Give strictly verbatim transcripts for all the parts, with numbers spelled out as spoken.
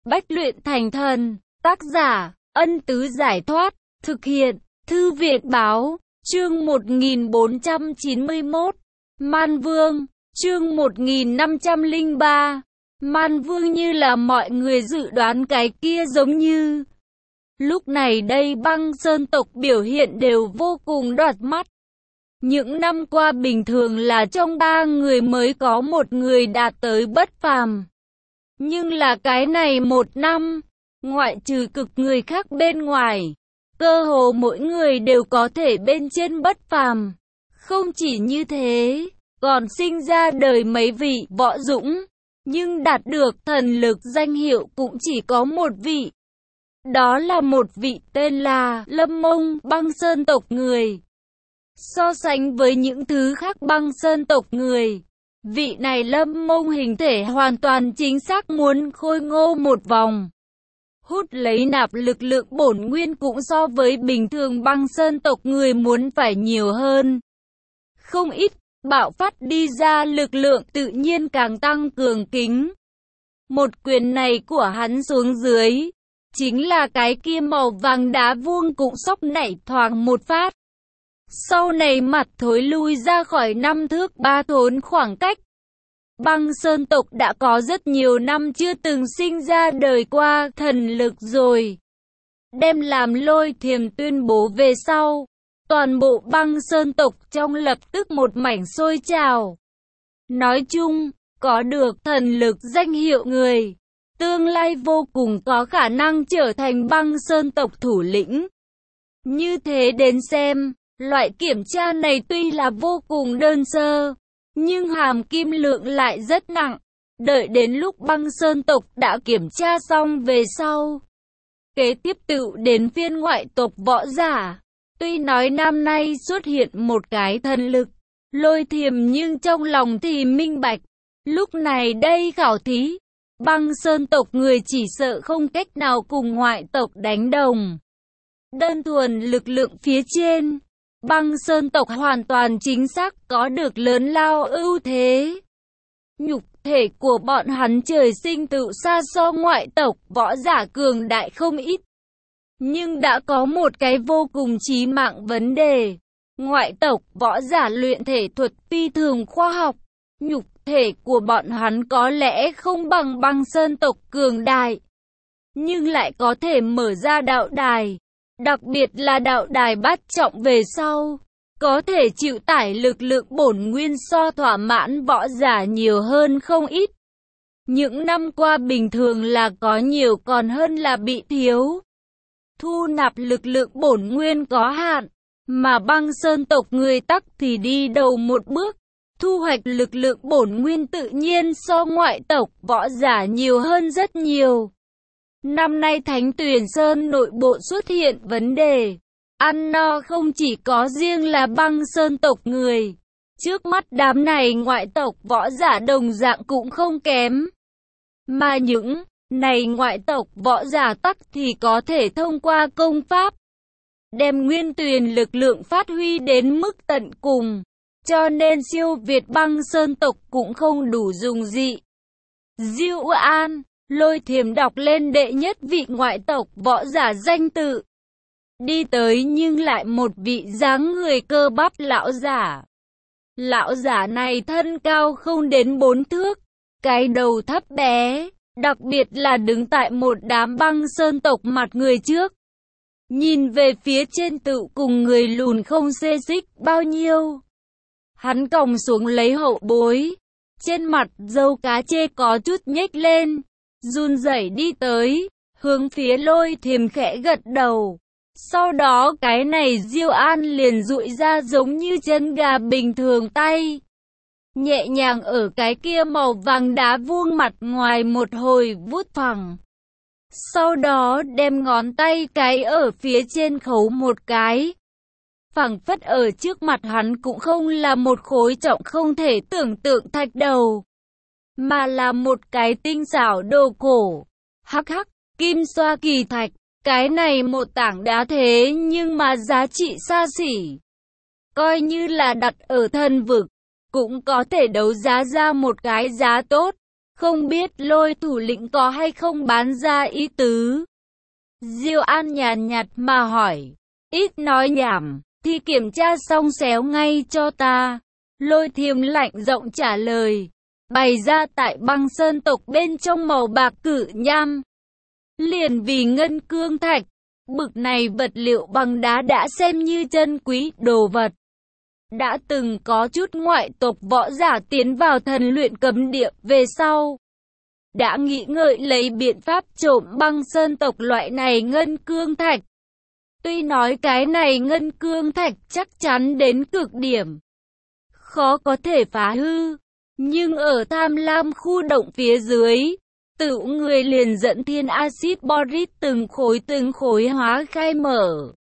Bách luyện thành thần. Tác giả, Ân Tứ Giải Thoát. Thực hiện, Thư Viện Báo. Chương một nghìn bốn trăm chín mươi mốt. Man Vương. Chương một nghìn năm trăm lẻ ba. Man Vương như là mọi người dự đoán cái kia giống như. Lúc này đây Băng Sơn tộc biểu hiện đều vô cùng đoạt mắt. Những năm qua bình thường là trong ba người mới có một người đạt tới bất phàm. Nhưng là cái này một năm, ngoại trừ cực người khác bên ngoài, cơ hồ mỗi người đều có thể bên trên bất phàm. Không chỉ như thế, còn sinh ra đời mấy vị võ dũng, nhưng đạt được thần lực danh hiệu cũng chỉ có một vị. Đó là một vị tên là Lâm Mông, Băng Sơn tộc người. So sánh với những thứ khác Băng Sơn tộc người, vị này Lâm Mông hình thể hoàn toàn chính xác muốn khôi ngô một vòng. Hút lấy nạp lực lượng bổn nguyên cũng so với bình thường Băng Sơn tộc người muốn phải nhiều hơn. Không ít, bạo phát đi ra lực lượng tự nhiên càng tăng cường kính. Một quyền này của hắn xuống dưới, chính là cái kia màu vàng đá vuông cũng sốc nảy thoáng một phát. Sau này mặt thối lui ra khỏi năm thước ba thốn khoảng cách. Băng Sơn tộc đã có rất nhiều năm chưa từng sinh ra đời qua thần lực rồi. Đem làm Lôi Thiềm tuyên bố về sau, toàn bộ Băng Sơn tộc trong lập tức một mảnh sôi trào. Nói chung, có được thần lực danh hiệu người, tương lai vô cùng có khả năng trở thành Băng Sơn tộc thủ lĩnh. Như thế đến xem, loại kiểm tra này tuy là vô cùng đơn sơ, nhưng hàm kim lượng lại rất nặng. Đợi đến lúc Băng Sơn tộc đã kiểm tra xong về sau, kế tiếp tự đến phiên ngoại tộc võ giả. Tuy nói năm nay xuất hiện một cái thần lực Lôi Thiềm, nhưng trong lòng thì minh bạch, lúc này đây khảo thí, Băng Sơn tộc người chỉ sợ không cách nào cùng ngoại tộc đánh đồng. Đơn thuần lực lượng phía trên, Băng Sơn tộc hoàn toàn chính xác có được lớn lao ưu thế. Nhục thể của bọn hắn trời sinh tự xa so ngoại tộc võ giả cường đại không ít. Nhưng đã có một cái vô cùng chí mạng vấn đề. Ngoại tộc võ giả luyện thể thuật phi thường khoa học. Nhục thể của bọn hắn có lẽ không bằng Băng Sơn tộc cường đại, nhưng lại có thể mở ra đạo đài. Đặc biệt là đạo đài bát trọng về sau, có thể chịu tải lực lượng bổn nguyên so thỏa mãn võ giả nhiều hơn không ít. Những năm qua bình thường là có nhiều còn hơn là bị thiếu. Thu nạp lực lượng bổn nguyên có hạn, mà Băng Sơn tộc người tắc thì đi đầu một bước. Thu hoạch lực lượng bổn nguyên tự nhiên so ngoại tộc võ giả nhiều hơn rất nhiều. Năm nay Thánh Tuyền Sơn nội bộ xuất hiện vấn đề. Ăn no không chỉ có riêng là Băng Sơn tộc người. Trước mắt đám này ngoại tộc võ giả đồng dạng cũng không kém. Mà những này ngoại tộc võ giả tắc thì có thể thông qua công pháp, đem nguyên tuyền lực lượng phát huy đến mức tận cùng. Cho nên siêu việt Băng Sơn tộc cũng không đủ dùng dị. Diệu An, Lôi Thiềm đọc lên đệ nhất vị ngoại tộc võ giả danh tự. Đi tới nhưng lại một vị dáng người cơ bắp lão giả. Lão giả này thân cao không đến bốn thước, cái đầu thấp bé, đặc biệt là đứng tại một đám Băng Sơn tộc mặt người trước. Nhìn về phía trên tự cùng người lùn không xê xích bao nhiêu. Hắn còng xuống lấy hậu bối, trên mặt râu cá chê có chút nhếch lên, run rẩy đi tới, hướng phía Lôi Thiềm khẽ gật đầu. Sau đó cái này Diêu An liền dụi ra giống như chân gà bình thường tay, nhẹ nhàng ở cái kia màu vàng đá vuông mặt ngoài một hồi vuốt phẳng. Sau đó đem ngón tay cái ở phía trên khấu một cái. Phẳng phất ở trước mặt hắn cũng không là một khối trọng không thể tưởng tượng thạch đầu, mà là một cái tinh xảo đồ cổ. Hắc hắc, kim xoa kỳ thạch, cái này một tảng đá thế nhưng mà giá trị xa xỉ. Coi như là đặt ở thần vực, cũng có thể đấu giá ra một cái giá tốt. Không biết Lôi thủ lĩnh có hay không bán ra ý tứ. Diêu An nhàn nhạt mà hỏi. Ít nói nhảm, thì kiểm tra xong xéo ngay cho ta. Lôi Thiềm lạnh giọng trả lời. Bày ra tại Băng Sơn tộc bên trong màu bạc cự nham. Liền vì ngân cương thạch, bực này vật liệu bằng đá đã xem như chân quý đồ vật. Đã từng có chút ngoại tộc võ giả tiến vào thần luyện cấm địa về sau. Đã nghĩ ngợi lấy biện pháp trộm Băng Sơn tộc loại này ngân cương thạch. Tuy nói cái này ngân cương thạch chắc chắn đến cực điểm, khó có thể phá hư, nhưng ở tham lam khu động phía dưới, tự người liền dẫn thiên axit boric từng khối từng khối hóa khai mở.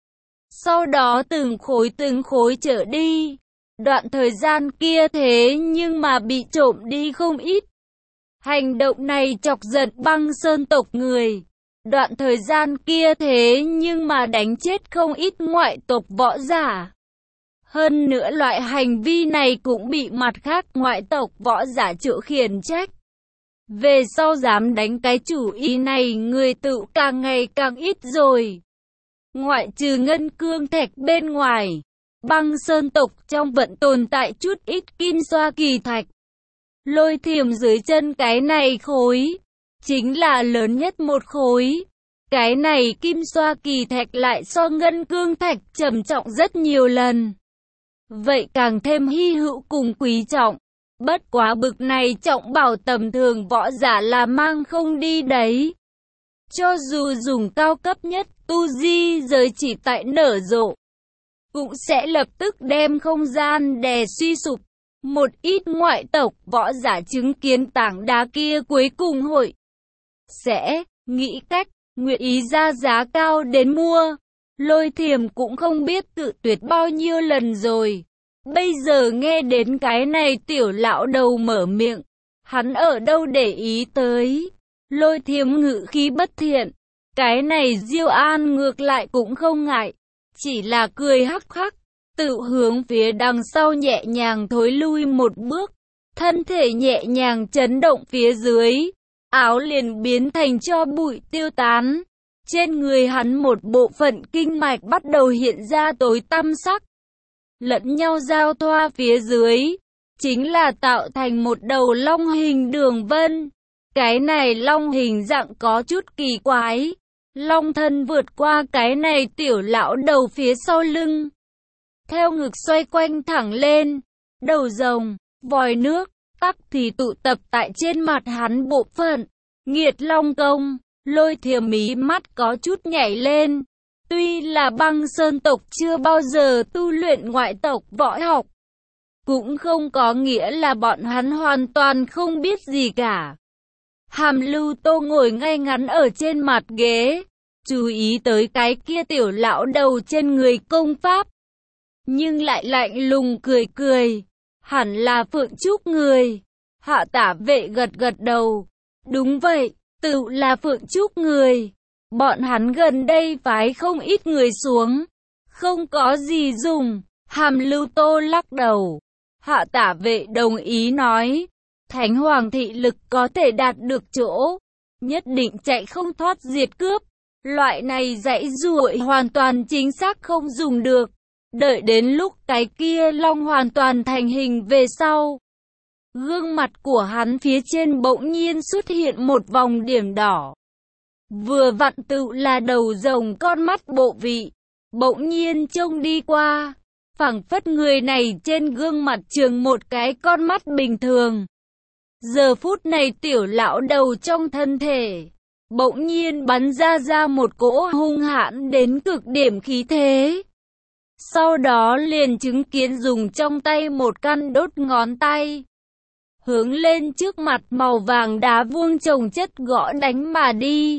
Sau đó từng khối từng khối trở đi. Đoạn thời gian kia thế nhưng mà bị trộm đi không ít. Hành động này chọc giận Băng Sơn tộc người. Đoạn thời gian kia thế nhưng mà đánh chết không ít ngoại tộc võ giả. Hơn nữa loại hành vi này cũng bị mặt khác ngoại tộc võ giả chịu khiển trách. Về sau dám đánh cái chủ ý này người tự càng ngày càng ít rồi. Ngoại trừ ngân cương thạch bên ngoài, Băng Sơn tộc trong vẫn tồn tại chút ít kim xoa kỳ thạch. Lôi Thiềm dưới chân cái này khối, chính là lớn nhất một khối. Cái này kim xoa kỳ thạch lại so ngân cương thạch trầm trọng rất nhiều lần. Vậy càng thêm hy hữu cùng quý trọng. Bất quá bực này trọng bảo tầm thường võ giả là mang không đi đấy. Cho dù dùng cao cấp nhất tu di giới chỉ tại nở rộ, cũng sẽ lập tức đem không gian đè suy sụp. Một ít ngoại tộc võ giả chứng kiến tảng đá kia cuối cùng hội sẽ nghĩ cách nguyện ý ra giá cao đến mua. Lôi Thiềm cũng không biết cự tuyệt bao nhiêu lần rồi. Bây giờ nghe đến cái này tiểu lão đầu mở miệng, hắn ở đâu để ý tới. Lôi Thiềm ngự khí bất thiện. Cái này Diêu An ngược lại cũng không ngại, chỉ là cười hắc hắc, tự hướng phía đằng sau nhẹ nhàng thối lui một bước, thân thể nhẹ nhàng chấn động phía dưới, áo liền biến thành tro bụi tiêu tán. Trên người hắn một bộ phận kinh mạch bắt đầu hiện ra tối tăm sắc, lẫn nhau giao thoa phía dưới, chính là tạo thành một đầu long hình đường vân. Cái này long hình dạng có chút kỳ quái, long thân vượt qua cái này tiểu lão đầu phía sau lưng, theo ngực xoay quanh thẳng lên, đầu rồng, vòi nước, tắc thì tụ tập tại trên mặt hắn bộ phận, nghiệt long công. Lôi Thiềm mí mắt có chút nhảy lên. Tuy là Băng Sơn tộc chưa bao giờ tu luyện ngoại tộc võ học, cũng không có nghĩa là bọn hắn hoàn toàn không biết gì cả. Hàm Lưu Tô ngồi ngay ngắn ở trên mặt ghế, chú ý tới cái kia tiểu lão đầu trên người công pháp, nhưng lại lạnh lùng cười cười. Hẳn là Phượng Trúc người. Hạ Tả Vệ gật gật đầu. Đúng vậy, tự là Phượng Trúc người. Bọn hắn gần đây phái không ít người xuống, không có gì dùng. Hàm Lưu Tô lắc đầu. Hạ Tả Vệ đồng ý nói, Thánh Hoàng thị lực có thể đạt được chỗ, nhất định chạy không thoát diệt cướp. Loại này dãy ruội hoàn toàn chính xác không dùng được. Đợi đến lúc cái kia long hoàn toàn thành hình về sau, gương mặt của hắn phía trên bỗng nhiên xuất hiện một vòng điểm đỏ. Vừa vặn tự là đầu rồng con mắt bộ vị, bỗng nhiên trông đi qua, phảng phất người này trên gương mặt trường một cái con mắt bình thường. Giờ phút này tiểu lão đầu trong thân thể, bỗng nhiên bắn ra ra một cỗ hung hãn đến cực điểm khí thế. Sau đó liền chứng kiến dùng trong tay một căn đốt ngón tay, hướng lên trước mặt màu vàng đá vuông chồng chất gõ đánh mà đi.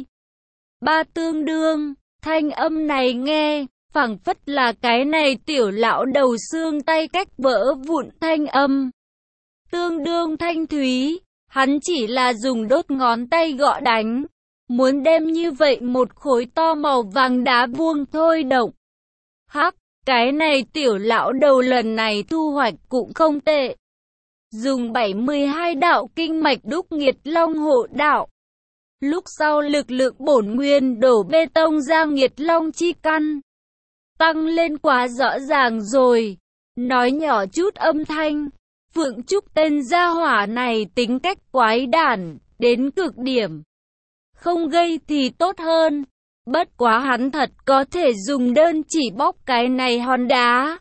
Ba tương đương, thanh âm này nghe, phảng phất là cái này tiểu lão đầu xương tay cách vỡ vụn thanh âm. Tương đương thanh thúy, hắn chỉ là dùng đốt ngón tay gõ đánh, muốn đem như vậy một khối to màu vàng đá vuông thôi động. Hắc, cái này tiểu lão đầu lần này thu hoạch cũng không tệ. dùng bảy mươi hai đạo kinh mạch đúc Nghiệt Long hộ đạo. Lúc sau lực lượng bổn nguyên đổ bê tông ra Nghiệt Long chi căn. Tăng lên quá rõ ràng rồi. Nói nhỏ chút âm thanh. Phượng Trúc tên gia hỏa này tính cách quái đản, đến cực điểm. Không gây thì tốt hơn. Bất quá hắn thật có thể dùng đơn chỉ bóc cái này hòn đá.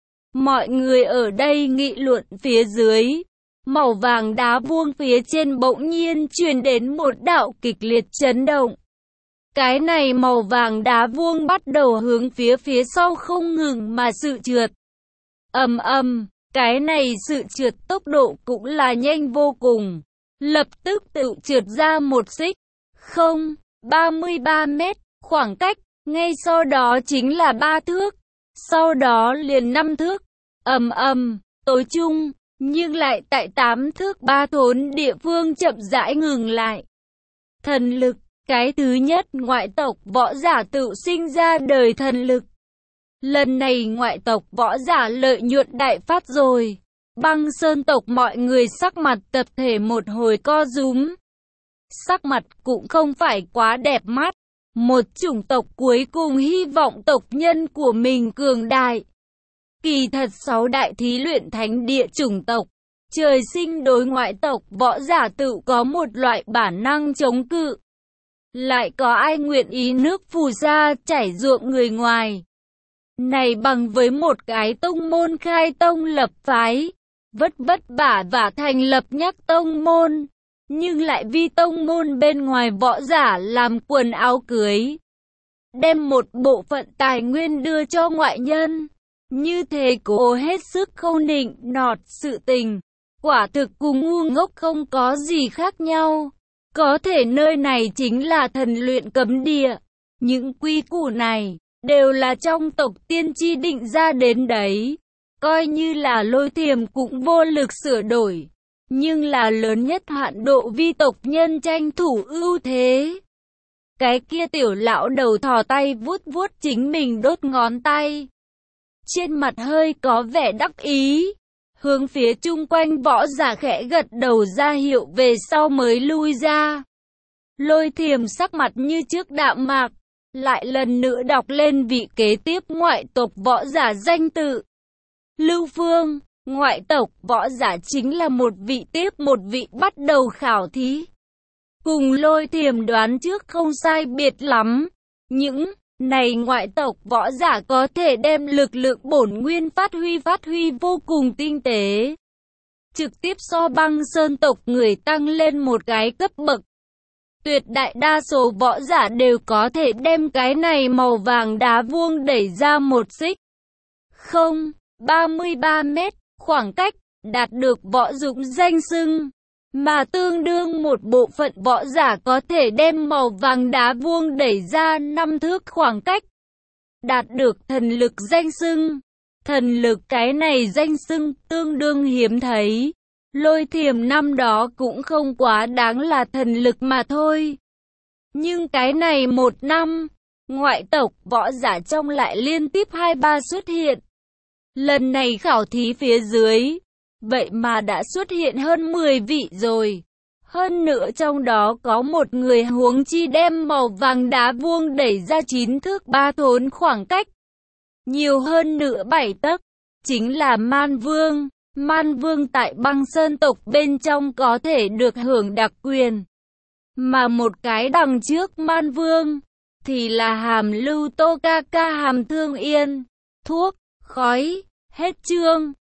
Mọi người ở đây nghị luận phía dưới. Màu vàng đá vuông phía trên bỗng nhiên truyền đến một đạo kịch liệt chấn động. Cái này màu vàng đá vuông bắt đầu hướng phía phía sau không ngừng mà sự trượt. Ầm ầm, cái này sự trượt tốc độ cũng là nhanh vô cùng. Lập tức tự trượt ra một xích. Không, ba mươi ba mét, khoảng cách, ngay sau đó chính là ba thước. Sau đó liền năm thước. Ầm ầm, tối chung. Nhưng lại tại tám thước ba thốn địa phương chậm rãi ngừng lại. Thần lực, cái thứ nhất ngoại tộc võ giả tự sinh ra đời thần lực. Lần này ngoại tộc võ giả lợi nhuận đại phát rồi. Băng Sơn tộc mọi người sắc mặt tập thể một hồi co rúm. Sắc mặt cũng không phải quá đẹp mắt. Một chủng tộc cuối cùng hy vọng tộc nhân của mình cường đại. Kỳ thật sáu đại thí luyện thánh địa chủng tộc, trời sinh đối ngoại tộc võ giả tự có một loại bản năng chống cự. Lại có ai nguyện ý nước phù sa chảy ruộng người ngoài. Này bằng với một cái tông môn khai tông lập phái, vất vất vả và thành lập nhắc tông môn, nhưng lại vì tông môn bên ngoài võ giả làm quần áo cưới. Đem một bộ phận tài nguyên đưa cho ngoại nhân. Như thế cố hết sức không nịnh nọt sự tình, quả thực cùng ngu ngốc không có gì khác nhau. Có thể nơi này chính là thần luyện cấm địa. Những quy củ này đều là trong tộc tiên tri định ra đến đấy. Coi như là Lôi Thiềm cũng vô lực sửa đổi. Nhưng là lớn nhất hạn độ vi tộc nhân tranh thủ ưu thế. Cái kia tiểu lão đầu thò tay vuốt vuốt chính mình đốt ngón tay. Trên mặt hơi có vẻ đắc ý, hướng phía chung quanh võ giả khẽ gật đầu ra hiệu về sau mới lui ra. Lôi Thiềm sắc mặt như trước đạm mạc, lại lần nữa đọc lên vị kế tiếp ngoại tộc võ giả danh tự. Lưu Phương, ngoại tộc võ giả chính là một vị tiếp một vị bắt đầu khảo thí. Cùng Lôi Thiềm đoán trước không sai biệt lắm, những này ngoại tộc võ giả có thể đem lực lượng bổn nguyên phát huy phát huy vô cùng tinh tế. Trực tiếp so Băng Sơn tộc người tăng lên một cái cấp bậc. Tuyệt đại đa số võ giả đều có thể đem cái này màu vàng đá vuông đẩy ra một xích. Không, ba mươi ba mét, khoảng cách, đạt được võ dũng danh xưng. Mà tương đương một bộ phận võ giả có thể đem màu vàng đá vuông đẩy ra năm thước khoảng cách. Đạt được thần lực danh xưng. Thần lực cái này danh xưng tương đương hiếm thấy. Lôi Thiềm năm đó cũng không quá đáng là thần lực mà thôi. Nhưng cái này một năm, ngoại tộc võ giả trong lại liên tiếp hai ba xuất hiện. Lần này khảo thí phía dưới, vậy mà đã xuất hiện hơn mười vị rồi. Hơn nữa trong đó có một người huống chi đem màu vàng đá vuông đẩy ra chín thước ba thốn khoảng cách. Nhiều hơn nữa bảy tấc, chính là Man Vương. Man Vương tại Băng Sơn tộc bên trong có thể được hưởng đặc quyền. Mà một cái đằng trước Man Vương, thì là Hàm Lưu Tô ca ca Hàm Thương Yên. Thuốc, khói, hết chương.